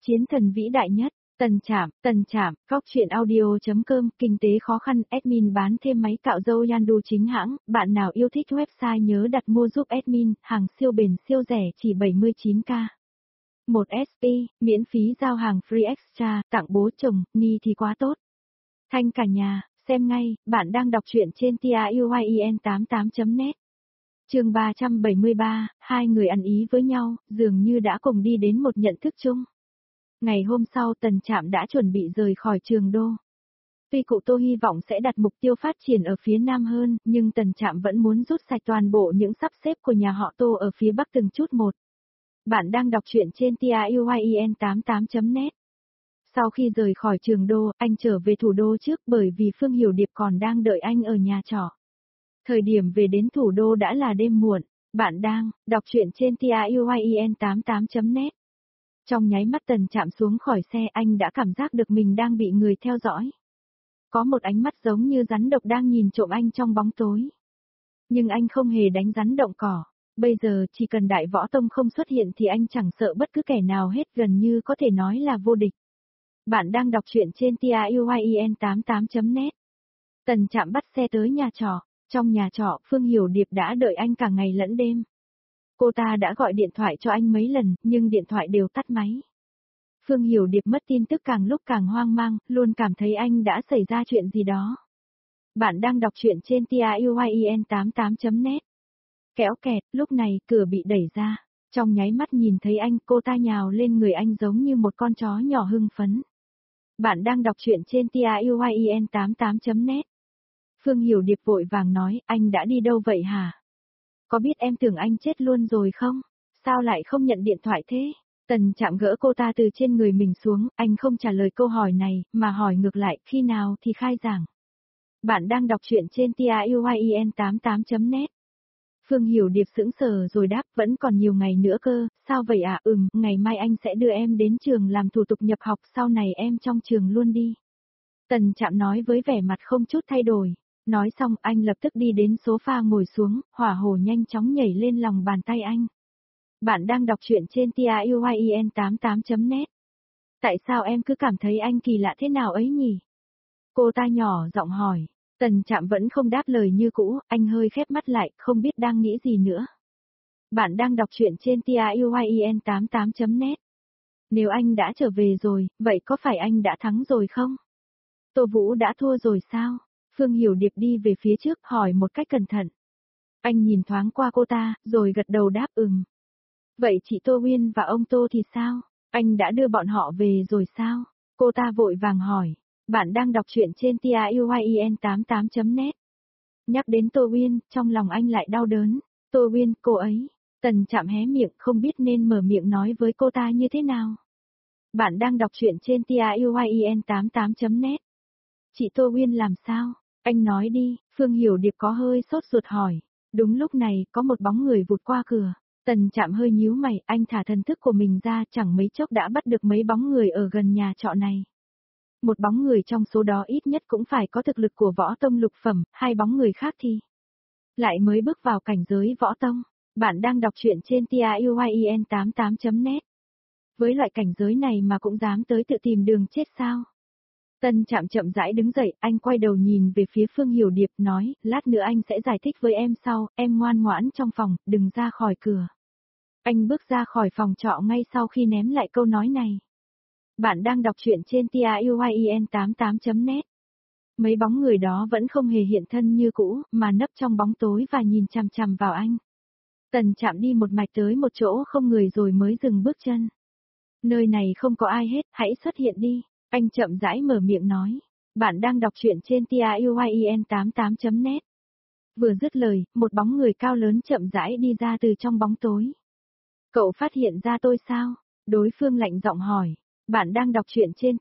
Chiến thần vĩ đại nhất, Tần Trạm, Góc truyện audio.com, kinh tế khó khăn, admin bán thêm máy cạo râu Yandu chính hãng, bạn nào yêu thích website nhớ đặt mua giúp admin, hàng siêu bền siêu rẻ chỉ 79k. 1SP, miễn phí giao hàng free extra, tặng bố chồng, ni thì quá tốt. Thanh cả nhà, xem ngay, bạn đang đọc truyện trên TIUYEN88.net. Chương 373, hai người ăn ý với nhau, dường như đã cùng đi đến một nhận thức chung. Ngày hôm sau Tần Trạm đã chuẩn bị rời khỏi Trường Đô. Tuy cụ Tô hy vọng sẽ đặt mục tiêu phát triển ở phía Nam hơn, nhưng Tần Trạm vẫn muốn rút sạch toàn bộ những sắp xếp của nhà họ Tô ở phía Bắc từng chút một. Bạn đang đọc truyện trên TIUYEN88.net. Sau khi rời khỏi Trường Đô, anh trở về thủ đô trước bởi vì Phương Hiểu Điệp còn đang đợi anh ở nhà trọ. Thời điểm về đến thủ đô đã là đêm muộn. Bạn đang đọc truyện trên TIUYEN88.net. Trong nháy mắt Tần Trạm xuống khỏi xe, anh đã cảm giác được mình đang bị người theo dõi. Có một ánh mắt giống như rắn độc đang nhìn trộm anh trong bóng tối. Nhưng anh không hề đánh rắn động cỏ. Bây giờ chỉ cần Đại Võ Tông không xuất hiện thì anh chẳng sợ bất cứ kẻ nào hết, gần như có thể nói là vô địch. Bạn đang đọc truyện trên TIUYEN88.net. Tần Trạm bắt xe tới nhà trọ. Trong nhà trọ, Phương Hiểu Điệp đã đợi anh cả ngày lẫn đêm. Cô ta đã gọi điện thoại cho anh mấy lần, nhưng điện thoại đều tắt máy. Phương Hiểu Điệp mất tin tức càng lúc càng hoang mang, luôn cảm thấy anh đã xảy ra chuyện gì đó. Bạn đang đọc truyện trên TIUYEN88.net. Kéo kẹt, lúc này cửa bị đẩy ra. Trong nháy mắt nhìn thấy anh, cô ta nhào lên người anh giống như một con chó nhỏ hưng phấn. Bạn đang đọc truyện trên TIUYEN88.net. Phương Hiểu Điệp vội vàng nói, anh đã đi đâu vậy hả? Có biết em tưởng anh chết luôn rồi không? Sao lại không nhận điện thoại thế? Tần Trạm gỡ cô ta từ trên người mình xuống, anh không trả lời câu hỏi này, mà hỏi ngược lại, khi nào thì khai giảng. Bạn đang đọc truyện trên TIUYEN88.net. Phương Hiểu Điệp sững sờ rồi đáp, vẫn còn nhiều ngày nữa cơ, sao vậy ạ? Ngày mai anh sẽ đưa em đến trường làm thủ tục nhập học, sau này em trong trường luôn đi. Tần Trạm nói với vẻ mặt không chút thay đổi. Nói xong anh lập tức đi đến sofa ngồi xuống, hỏa hồ nhanh chóng nhảy lên lòng bàn tay anh. Bạn đang đọc truyện trên TIUYEN88.net. Tại sao em cứ cảm thấy anh kỳ lạ thế nào ấy nhỉ? Cô ta nhỏ giọng hỏi. Tần Trạm vẫn không đáp lời như cũ, anh hơi khép mắt lại, không biết đang nghĩ gì nữa. Bạn đang đọc truyện trên TIUYEN88.net. Nếu anh đã trở về rồi, vậy có phải anh đã thắng rồi không? Tô Vũ đã thua rồi sao? Phương Hiểu Điệp đi về phía trước hỏi một cách cẩn thận. Anh nhìn thoáng qua cô ta, rồi gật đầu đáp Vậy chị Tô Uyên và ông Tô thì sao? Anh đã đưa bọn họ về rồi sao? Cô ta vội vàng hỏi. Bạn đang đọc truyện trên TIUYEN88.net. Nhắc đến Tô Uyên, trong lòng anh lại đau đớn. Tô Uyên, cô ấy. Tần Trạm hé miệng, không biết nên mở miệng nói với cô ta như thế nào. Bạn đang đọc truyện trên TIUYEN88.net. Chị Tô Uyên làm sao? Anh nói đi. Phương Hiểu Điệp có hơi sốt ruột hỏi. Đúng lúc này, có một bóng người vụt qua cửa. Tần Trạm hơi nhíu mày, anh thả thần thức của mình ra, chẳng mấy chốc đã bắt được mấy bóng người ở gần nhà trọ này. Một bóng người trong số đó ít nhất cũng phải có thực lực của võ tông lục phẩm, hai bóng người khác thì lại mới bước vào cảnh giới võ tông. Bạn đang đọc truyện trên TIUYEN88.net. Với loại cảnh giới này mà cũng dám tới tự tìm đường chết sao? Tần Trạm chậm rãi đứng dậy, anh quay đầu nhìn về phía Phương Hiểu Điệp nói, lát nữa anh sẽ giải thích với em sau, em ngoan ngoãn trong phòng, đừng ra khỏi cửa. Anh bước ra khỏi phòng trọ ngay sau khi ném lại câu nói này. Bạn đang đọc truyện trên TIUYEN88.net. Mấy bóng người đó vẫn không hề hiện thân như cũ, mà nấp trong bóng tối và nhìn chằm chằm vào anh. Tần Trạm đi một mạch tới một chỗ không người rồi mới dừng bước chân. Nơi này không có ai hết, hãy xuất hiện đi. Anh chậm rãi mở miệng nói. Bạn đang đọc truyện trên TIUYEN88.net. Vừa dứt lời, một bóng người cao lớn chậm rãi đi ra từ trong bóng tối. Cậu phát hiện ra tôi sao? Đối phương lạnh giọng hỏi. Bạn đang đọc truyện trên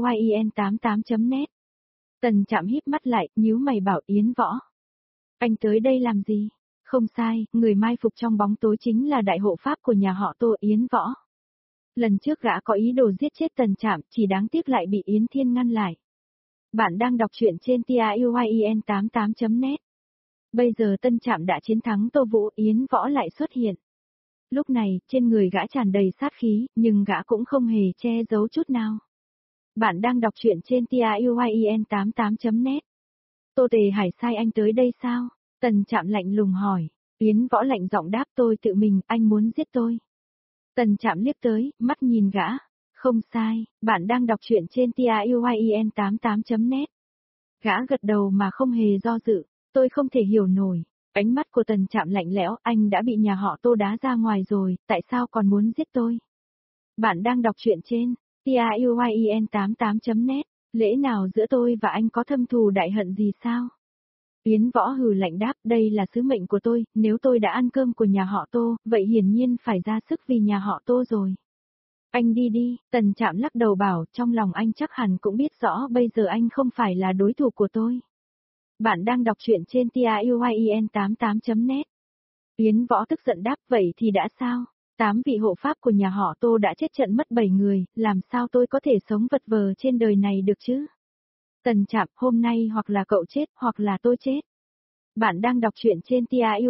TIUYEN88.net. Tần Trạm híp mắt lại, nhíu mày bảo Yến Võ. Anh tới đây làm gì? Không sai, người mai phục trong bóng tối chính là đại hộ pháp của nhà họ Tô, Yến Võ. Lần trước gã có ý đồ giết chết Tần Trạm, chỉ đáng tiếc lại bị Yến Thiên ngăn lại. Bạn đang đọc truyện trên TIUYEN88.net. Bây giờ Tân Trạm đã chiến thắng Tô Vũ, Yến Võ lại xuất hiện. Lúc này, trên người gã tràn đầy sát khí, nhưng gã cũng không hề che giấu chút nào. Bạn đang đọc truyện trên TIUYEN88.net. Tô Tề Hải sai anh tới đây sao? Tần Trạm lạnh lùng hỏi. Yến Võ lạnh giọng đáp tôi tự mình, anh muốn giết tôi. Tần Trạm liếc tới, mắt nhìn gã. Không sai, bạn đang đọc truyện trên TIUYEN88.net. Gã gật đầu mà không hề do dự, tôi không thể hiểu nổi. Ánh mắt của Tần Trạm lạnh lẽo, anh đã bị nhà họ Tô đá ra ngoài rồi, tại sao còn muốn giết tôi? Bạn đang đọc truyện trên TIUYEN88.net, lẽ nào giữa tôi và anh có thâm thù đại hận gì sao? Yến Võ hừ lạnh đáp, đây là sứ mệnh của tôi, nếu tôi đã ăn cơm của nhà họ Tô, vậy hiển nhiên phải ra sức vì nhà họ Tô rồi. Anh đi đi, Tần Trạm lắc đầu bảo, trong lòng anh chắc hẳn cũng biết rõ bây giờ anh không phải là đối thủ của tôi. Bạn đang đọc truyện trên TIUYEN88.net. Yến Võ tức giận đáp, vậy thì đã sao? 8 vị hộ pháp của nhà họ Tô đã chết trận mất 7 người, làm sao tôi có thể sống vật vờ trên đời này được chứ? Tần Trạm, hôm nay hoặc là cậu chết, hoặc là tôi chết. Bạn đang đọc truyện trên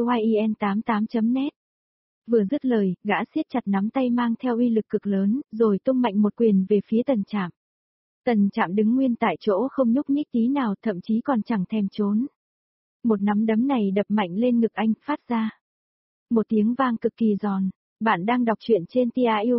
TIUYEN88.net. Vừa dứt lời, gã siết chặt nắm tay mang theo uy lực cực lớn, rồi tung mạnh một quyền về phía Tần Trạm. Tần Trạm đứng nguyên tại chỗ không nhúc nhích tí nào, thậm chí còn chẳng thèm trốn. Một nắm đấm này đập mạnh lên ngực anh, phát ra một tiếng vang cực kỳ giòn. Bạn đang đọc truyện trên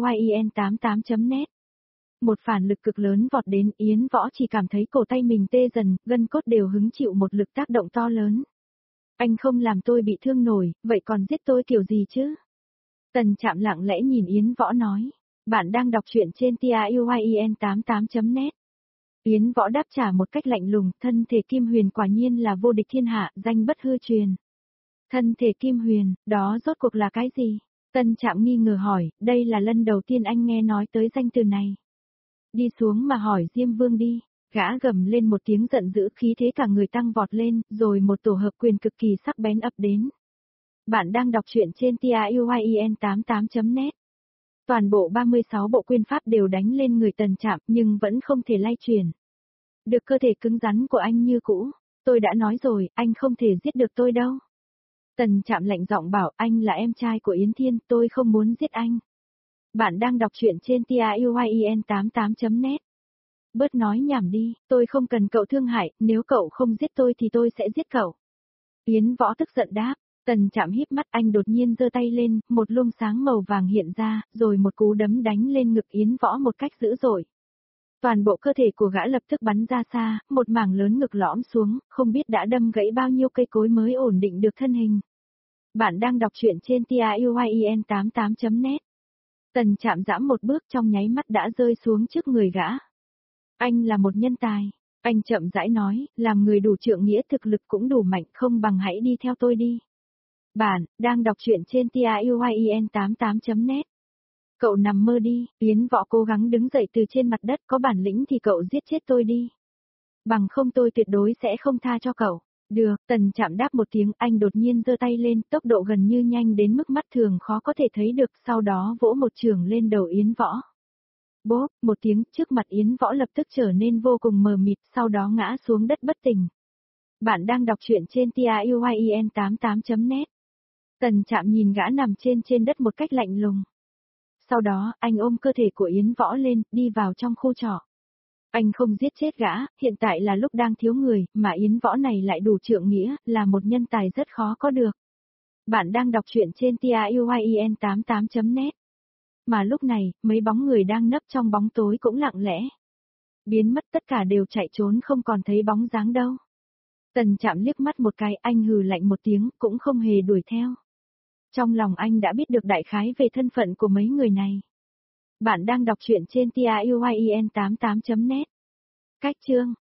TIUYEN88.net. Một phản lực cực lớn vọt đến, Yến Võ chỉ cảm thấy cổ tay mình tê dần, gân cốt đều hứng chịu một lực tác động to lớn. Anh không làm tôi bị thương nổi, vậy còn giết tôi kiểu gì chứ? Tần Trạm lặng lẽ nhìn Yến Võ nói. Bạn đang đọc truyện trên TIUYEN88.net. Yến Võ đáp trả một cách lạnh lùng, thân thể Kim Huyền quả nhiên là vô địch thiên hạ, danh bất hư truyền. Thân thể Kim Huyền, đó rốt cuộc là cái gì? Tần Trạm nghi ngờ hỏi, đây là lần đầu tiên anh nghe nói tới danh từ này. Đi xuống mà hỏi Diêm Vương đi. Gã gầm lên một tiếng giận dữ, khí thế cả người tăng vọt lên, rồi một tổ hợp quyền cực kỳ sắc bén ập đến. Bạn đang đọc truyện trên TIUYEN88.net. Toàn bộ 36 bộ quyền pháp đều đánh lên người Tần Trạm, nhưng vẫn không thể lay chuyển được cơ thể cứng rắn của anh như cũ. Tôi đã nói rồi, anh không thể giết được tôi đâu. Tần Trạm lạnh giọng bảo, anh là em trai của Yến Thiên, tôi không muốn giết anh. Bạn đang đọc truyện trên TIUYEN88.net. Bớt nói nhảm đi, tôi không cần cậu thương hại, nếu cậu không giết tôi thì tôi sẽ giết cậu. Yến Võ tức giận đáp. Tần Trạm híp mắt, anh đột nhiên giơ tay lên, một luồng sáng màu vàng hiện ra, rồi một cú đấm đánh lên ngực Yến Võ một cách dữ dội. Toàn bộ cơ thể của gã lập tức bắn ra xa, một mảng lớn ngực lõm xuống, không biết đã đâm gãy bao nhiêu cây cối mới ổn định được thân hình. Bạn đang đọc truyện trên TIUYEN88.net. Tần Trạm giẫm một bước, trong nháy mắt đã rơi xuống trước người gã. Anh là một nhân tài. Anh chậm rãi nói, làm người đủ trượng nghĩa, thực lực cũng đủ mạnh, không bằng hãy đi theo tôi đi. Bạn đang đọc truyện trên TIUYEN88.net. Cậu nằm mơ đi. Yến Võ cố gắng đứng dậy từ trên mặt đất, có bản lĩnh thì cậu giết chết tôi đi. Bằng không tôi tuyệt đối sẽ không tha cho cậu. Được, Tần Trạm đáp một tiếng, anh đột nhiên giơ tay lên, tốc độ gần như nhanh đến mức mắt thường khó có thể thấy được, sau đó vỗ một chưởng lên đầu Yến Võ. Bốp, một tiếng, trước mặt Yến Võ lập tức trở nên vô cùng mờ mịt, sau đó ngã xuống đất bất tỉnh. Bạn đang đọc truyện trên TIUYEN88.net. Tần Trạm nhìn gã nằm trên đất một cách lạnh lùng. Sau đó, anh ôm cơ thể của Yến Võ lên, đi vào trong khu trọ. Anh không giết chết gã, hiện tại là lúc đang thiếu người, mà Yến Võ này lại đủ trượng nghĩa, là một nhân tài rất khó có được. Bạn đang đọc truyện trên TIUYEN88.net. Mà lúc này, mấy bóng người đang nấp trong bóng tối cũng lặng lẽ biến mất, tất cả đều chạy trốn không còn thấy bóng dáng đâu. Tần Trạm liếc mắt một cái, anh hừ lạnh một tiếng, cũng không hề đuổi theo. Trong lòng anh đã biết được đại khái về thân phận của mấy người này. Bạn đang đọc truyện trên TIUYEN88.net. Cách chương